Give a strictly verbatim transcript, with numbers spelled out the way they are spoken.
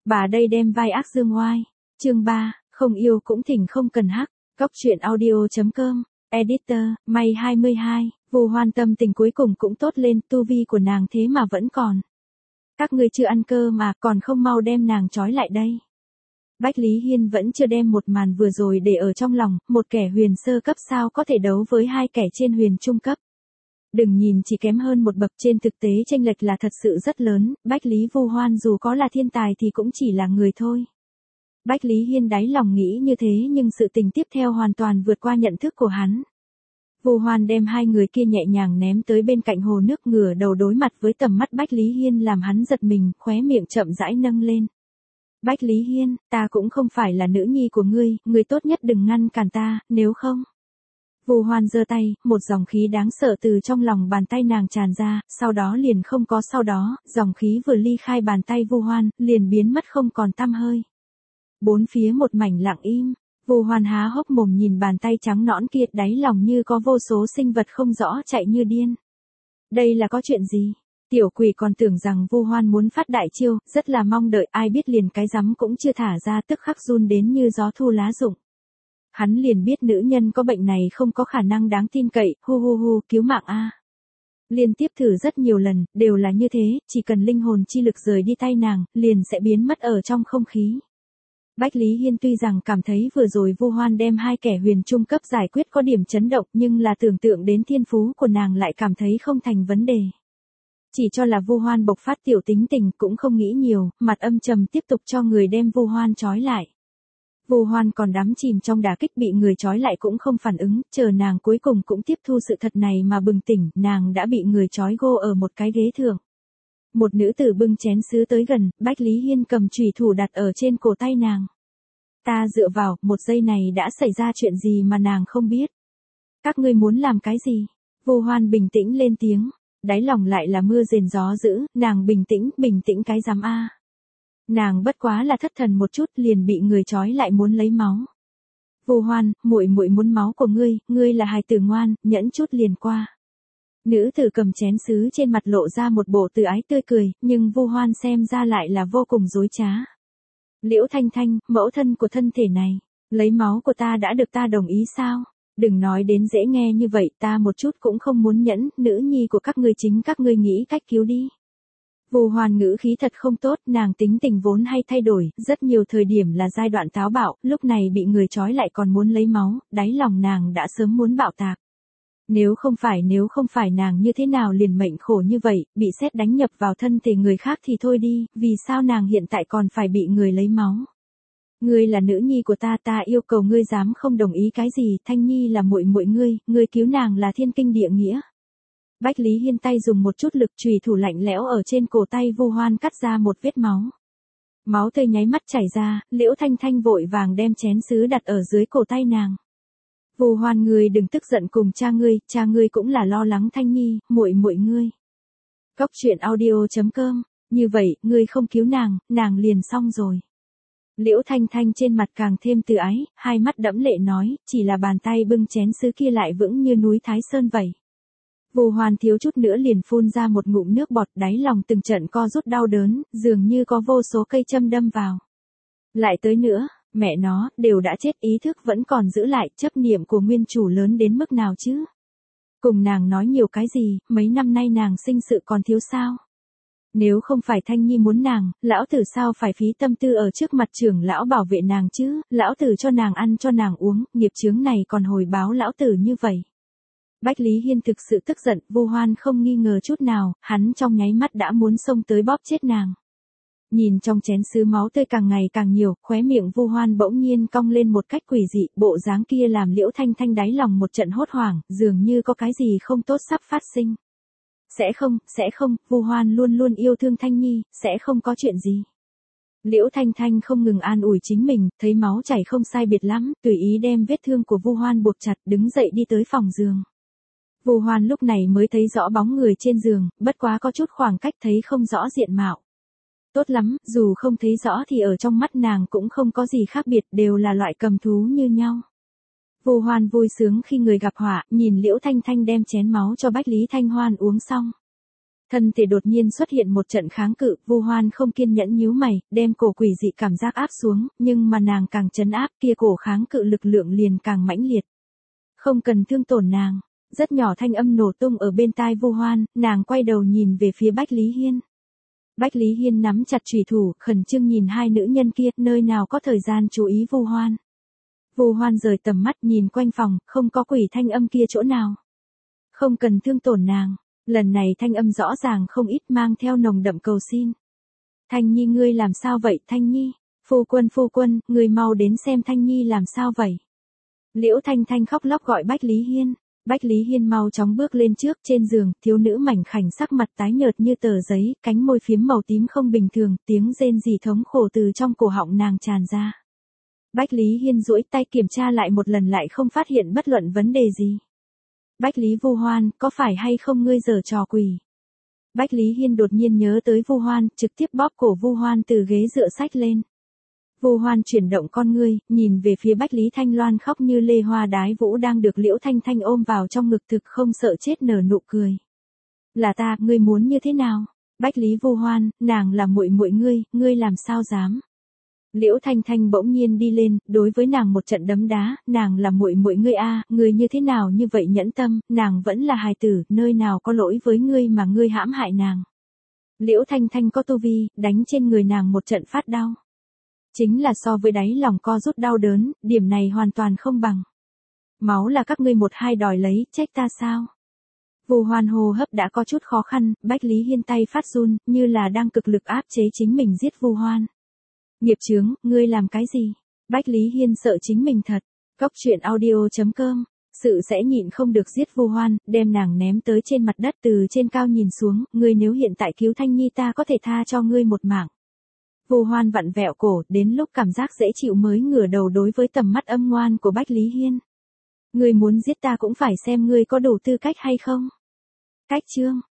Bà đây đem vai ác dương oai. Chương ba, không yêu cũng thỉnh không cần hắc. Góc truyện audio chấm com. Editor, May hai mươi hai, Vu Hoan tâm tình cuối cùng cũng tốt lên, tu vi của nàng thế mà vẫn còn. Các ngươi chưa ăn cơ mà, còn không mau đem nàng trói lại đây. Bách Lý Hiên vẫn chưa đem một màn vừa rồi để ở trong lòng, một kẻ huyền sơ cấp sao có thể đấu với hai kẻ trên huyền trung cấp. Đừng nhìn chỉ kém hơn một bậc, trên thực tế chênh lệch là thật sự rất lớn, Bách Lý Vu Hoan dù có là thiên tài thì cũng chỉ là người thôi. Bách Lý Hiên đáy lòng nghĩ như thế nhưng sự tình tiếp theo hoàn toàn vượt qua nhận thức của hắn. Vu Hoan đem hai người kia nhẹ nhàng ném tới bên cạnh hồ nước, ngửa đầu đối mặt với tầm mắt Bách Lý Hiên làm hắn giật mình, khóe miệng chậm rãi nâng lên. Bách Lý Hiên, ta cũng không phải là nữ nhi của ngươi, ngươi tốt nhất đừng ngăn cản ta, nếu không. Vu Hoan giơ tay, một dòng khí đáng sợ từ trong lòng bàn tay nàng tràn ra, sau đó liền không có sau đó, dòng khí vừa ly khai bàn tay Vu Hoan, liền biến mất không còn tăm hơi. Bốn phía một mảnh lặng im, Vu Hoan há hốc mồm nhìn bàn tay trắng nõn kia, đáy lòng như có vô số sinh vật không rõ chạy như điên. Đây là có chuyện gì? Tiểu quỷ còn tưởng rằng Vu Hoan muốn phát đại chiêu, rất là mong đợi, ai biết liền cái rắm cũng chưa thả ra tức khắc run đến như gió thu lá rụng. Hắn liền biết nữ nhân có bệnh này không có khả năng đáng tin cậy, hu hu hu, cứu mạng a. Liên tiếp thử rất nhiều lần, đều là như thế, chỉ cần linh hồn chi lực rời đi tay nàng, liền sẽ biến mất ở trong không khí. Bách Lý Hiên tuy rằng cảm thấy vừa rồi Vu Hoan đem hai kẻ huyền trung cấp giải quyết có điểm chấn động, nhưng là tưởng tượng đến thiên phú của nàng lại cảm thấy không thành vấn đề. Chỉ cho là Vu Hoan bộc phát tiểu tính tình, cũng không nghĩ nhiều, mặt âm trầm tiếp tục cho người đem Vu Hoan trói lại. Vu Hoan còn đắm chìm trong đả kích, bị người trói lại cũng không phản ứng, chờ nàng cuối cùng cũng tiếp thu sự thật này mà bừng tỉnh, nàng đã bị người trói gô ở một cái ghế thượng. Một nữ tử bưng chén sứ tới gần, Bách Lý Hiên cầm chùy thủ đặt ở trên cổ tay nàng. Ta dựa vào, một giây này đã xảy ra chuyện gì mà nàng không biết. Các ngươi muốn làm cái gì? Vu Hoan bình tĩnh lên tiếng, đáy lòng lại là mưa rền gió dữ, nàng bình tĩnh, bình tĩnh cái giám a. Nàng bất quá là thất thần một chút liền bị người trói lại muốn lấy máu. Vu Hoan, muội muội muốn máu của ngươi, ngươi là hài tử ngoan, nhẫn chút liền qua. Nữ tử cầm chén sứ trên mặt lộ ra một bộ từ ái tươi cười, nhưng Vu Hoan xem ra lại là vô cùng dối trá. Liễu Thanh Thanh, mẫu thân của thân thể này, lấy máu của ta đã được ta đồng ý sao? Đừng nói đến dễ nghe như vậy, ta một chút cũng không muốn nhẫn, nữ nhi của các ngươi chính các ngươi nghĩ cách cứu đi. Vu Hoan ngữ khí thật không tốt, nàng tính tình vốn hay thay đổi, rất nhiều thời điểm là giai đoạn táo bạo, lúc này bị người trói lại còn muốn lấy máu, đáy lòng nàng đã sớm muốn bạo tạc. Nếu không phải nếu không phải nàng như thế nào liền mệnh khổ như vậy, bị sét đánh nhập vào thân thể người khác thì thôi đi, vì sao nàng hiện tại còn phải bị người lấy máu? Ngươi là nữ nhi của ta, ta yêu cầu ngươi dám không đồng ý cái gì, Thanh Nhi là muội muội ngươi, ngươi cứu nàng là thiên kinh địa nghĩa. Bách Lý Hiên tay dùng một chút lực, chùy thủ lạnh lẽo ở trên cổ tay Vu Hoan cắt ra một vết máu. Máu tươi nháy mắt chảy ra, Liễu Thanh Thanh vội vàng đem chén sứ đặt ở dưới cổ tay nàng. Vu Hoan, ngươi đừng tức giận cùng cha ngươi, cha ngươi cũng là lo lắng Thanh Nhi, muội muội ngươi. Góc truyện audio chấm com, như vậy, ngươi không cứu nàng, nàng liền xong rồi. Liễu Thanh Thanh trên mặt càng thêm từ ái, hai mắt đẫm lệ nói, chỉ là bàn tay bưng chén sứ kia lại vững như núi Thái Sơn vậy. Vu Hoan thiếu chút nữa liền phun ra một ngụm nước bọt, đáy lòng từng trận co rút đau đớn, dường như có vô số cây châm đâm vào. Lại tới nữa, mẹ nó, đều đã chết ý thức vẫn còn giữ lại, chấp niệm của nguyên chủ lớn đến mức nào chứ? Cùng nàng nói nhiều cái gì, mấy năm nay nàng sinh sự còn thiếu sao? Nếu không phải Thanh Nhi muốn nàng, lão tử sao phải phí tâm tư ở trước mặt trưởng lão bảo vệ nàng chứ, lão tử cho nàng ăn cho nàng uống, nghiệp chướng này còn hồi báo lão tử như vậy. Bách Lý Hiên thực sự tức giận, Vu Hoan không nghi ngờ chút nào, hắn trong nháy mắt đã muốn xông tới bóp chết nàng. Nhìn trong chén sứ máu tươi càng ngày càng nhiều, khóe miệng Vu Hoan bỗng nhiên cong lên một cách quỷ dị, bộ dáng kia làm Liễu Thanh Thanh đáy lòng một trận hốt hoảng, dường như có cái gì không tốt sắp phát sinh. Sẽ không, sẽ không, Vu Hoan luôn luôn yêu thương Thanh Nhi, sẽ không có chuyện gì. Liễu Thanh Thanh không ngừng an ủi chính mình, thấy máu chảy không sai biệt lắm, tùy ý đem vết thương của Vu Hoan buộc chặt, đứng dậy đi tới phòng giường. Vu Hoan lúc này mới thấy rõ bóng người trên giường, bất quá có chút khoảng cách thấy không rõ diện mạo. Tốt lắm, dù không thấy rõ thì ở trong mắt nàng cũng không có gì khác biệt, đều là loại cầm thú như nhau. Vu Hoan vui sướng khi người gặp họa, nhìn Liễu Thanh Thanh đem chén máu cho Bách Lý Thanh Hoan uống xong. Thân thể đột nhiên xuất hiện một trận kháng cự, Vu Hoan không kiên nhẫn nhíu mày, đem cổ quỷ dị cảm giác áp xuống, nhưng mà nàng càng trấn áp kia cổ kháng cự lực lượng liền càng mãnh liệt. Không cần thương tổn nàng, rất nhỏ thanh âm nổ tung ở bên tai Vu Hoan, nàng quay đầu nhìn về phía Bách Lý Hiên. Bách Lý Hiên nắm chặt chùy thủ, khẩn trương nhìn hai nữ nhân kia, nơi nào có thời gian chú ý Vu Hoan. Vu Hoan rời tầm mắt nhìn quanh phòng, không có quỷ thanh âm kia chỗ nào. Không cần thương tổn nàng, lần này thanh âm rõ ràng không ít mang theo nồng đậm cầu xin. Thanh Nhi ngươi làm sao vậy Thanh Nhi? Phu quân phu quân, người mau đến xem Thanh Nhi làm sao vậy? Liễu Thanh Thanh khóc lóc gọi Bách Lý Hiên. Bách Lý Hiên mau chóng bước lên trước, trên giường, thiếu nữ mảnh khảnh sắc mặt tái nhợt như tờ giấy, cánh môi phiếm màu tím không bình thường, tiếng rên rỉ thống khổ từ trong cổ họng nàng tràn ra. Bách Lý Hiên duỗi tay kiểm tra lại một lần lại không phát hiện bất luận vấn đề gì. Bách Lý Vu Hoan, có phải hay không ngươi giở trò quỷ? Bách Lý Hiên đột nhiên nhớ tới Vu Hoan, trực tiếp bóp cổ Vu Hoan từ ghế dựa sách lên. Vu Hoan chuyển động con ngươi, nhìn về phía Bách Lý Thanh Loan khóc như lê hoa đái vũ đang được Liễu Thanh Thanh ôm vào trong ngực thực không sợ chết nở nụ cười. Là ta, ngươi muốn như thế nào? Bách Lý Vu Hoan, nàng là muội muội ngươi, ngươi làm sao dám? Liễu Thanh Thanh bỗng nhiên đi lên, đối với nàng một trận đấm đá, nàng là muội muội ngươi a, ngươi như thế nào như vậy nhẫn tâm, nàng vẫn là hài tử, nơi nào có lỗi với ngươi mà ngươi hãm hại nàng. Liễu Thanh Thanh có tu vi, đánh trên người nàng một trận phát đau. Chính là so với đáy lòng co rút đau đớn, điểm này hoàn toàn không bằng. Máu là các ngươi một hai đòi lấy, trách ta sao? Vu Hoan hô hấp đã có chút khó khăn, Bách Lý Hiên tay phát run, như là đang cực lực áp chế chính mình giết Vu Hoan. Nghiệp chướng, ngươi làm cái gì? Bách Lý Hiên sợ chính mình thật. Cốc truyện audio chấm com. Sự sẽ nhịn không được giết Vu Hoan, đem nàng ném tới trên mặt đất từ trên cao nhìn xuống, ngươi nếu hiện tại cứu Thanh Nhi ta có thể tha cho ngươi một mạng. Vu Hoan vặn vẹo cổ, đến lúc cảm giác dễ chịu mới ngửa đầu đối với tầm mắt âm ngoan của Bách Lý Hiên. Ngươi muốn giết ta cũng phải xem ngươi có đủ tư cách hay không. Cách chương.